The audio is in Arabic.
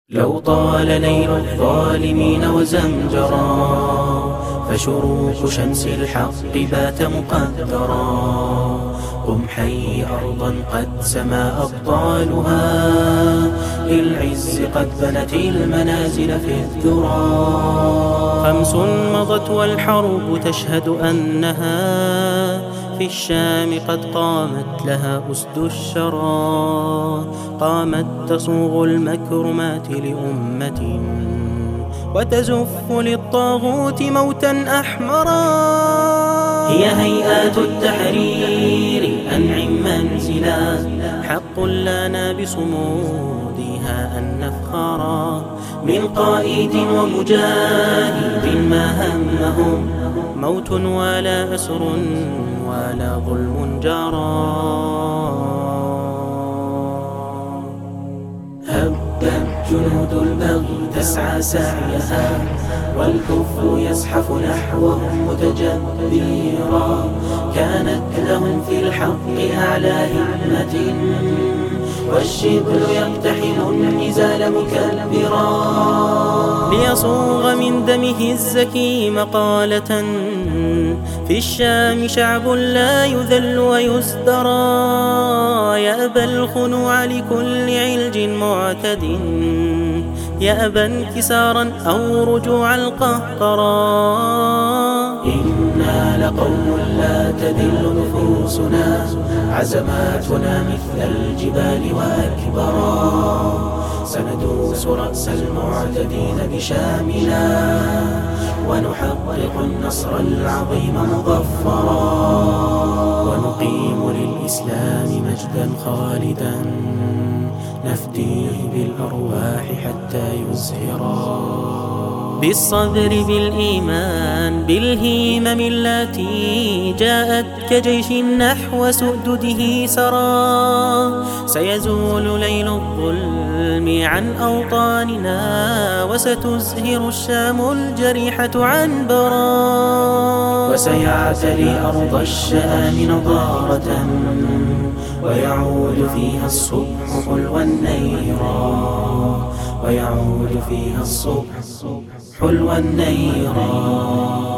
لو طال ليل الظالمين وزمجرا، فشروق شمس الحق بات مقدرا. قم حي أرضا قد سما أبطالها، للعز قد بنت المنازل في الذرى. 5 مضت والحرب تشهد أنها، في الشام قد قامت لها أسد الشرى. قامت تصوغ المكرمات لأمة، وتزف للطاغوت موتا أحمرا. هي هيئات التحرير أنعم منزلا، حق لنا بصمودها أن نفخرا. من قائد ومجاهد ما همهم موت ولا أسر ولا ظلم جرى. هبت جنود البغي تسعى سعيها، والكفر يزحف نحوهم متجبرا. كانت لهم في الحق أعلى همة، والشبل يقتحم النزال مكبرا. ليصوغ من دمه الزكي مقالة، في الشام شعب لا يذل ويزدرى. يأبى الخنوع لكل علج معتد، يأبى انكسارا أو رجوع القهقرا. إنا لقوم لا تذل نفوسنا، عزماتنا مثل الجبال وأكبرا. سندوس رأس المعتدين بشامنا، ونحقق النصر العظيم مظفرا. ونقيم للإسلام مجدا خالدا، نفديه بالأرواح حتى يزهرا. بالصبر بالإيمان بالهمم التي جاءت كجيش نحو سؤدده سرى. سيزول ليل الظلم عن أوطاننا، وستزهر الشام الجريحة عنبرا. وسيعتلي أرض الشام نضارة، ويعود فيها الصبح حلوا نيرا. ويعود فيها الصبح حلوا نيرا.